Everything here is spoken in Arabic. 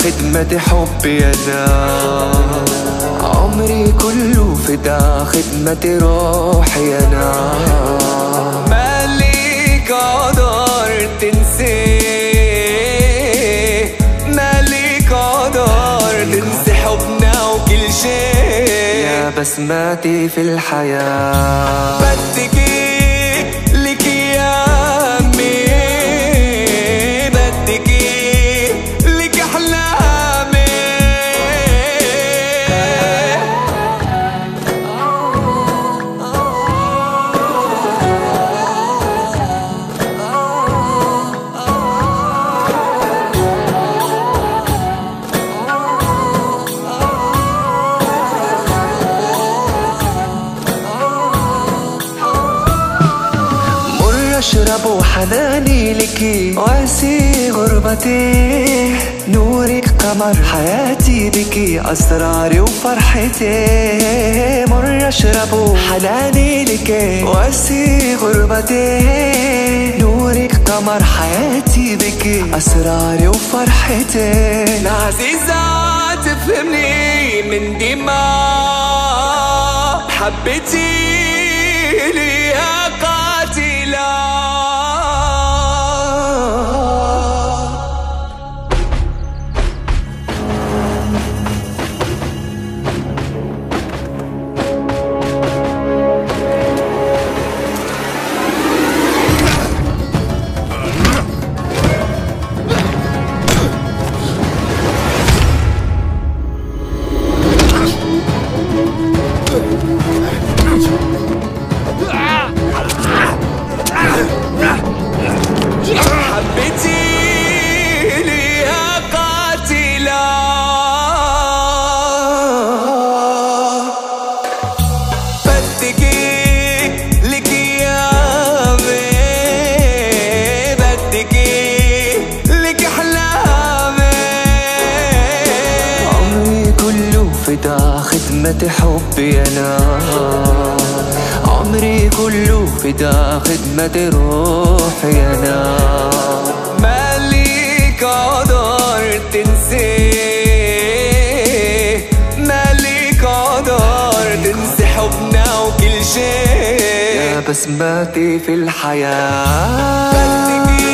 خدمة حبي أنا، عمري كله فدا خدمة روحي أنا. مالك قدر تنسي، مالك قدر تنسي حبنا وكل شيء يا بسماتي في الحياة. بدك لك يا أمي، بدك لك أحلامي. أشرب حناني لكي واسي غربتي، نورك قمر حياتي بكي أسراري وفرحتي. مر أشرب حناني لكي واسي غربتي، نورك قمر حياتي بكي أسراري وفرحتي. العزيزة تفهمني من دماء حبتي لي قاتلة. حبتي لي قاتلة، بدك لك يا أمي، بدك لك أحلامي. عمري كله فدا خدمة حبي أنا، عمري كله فدا خدمة روحي أنا. مالك قدر تنسي، مالك قدر تنسي حبنا وكل شيء يا بسماتي في الحياة.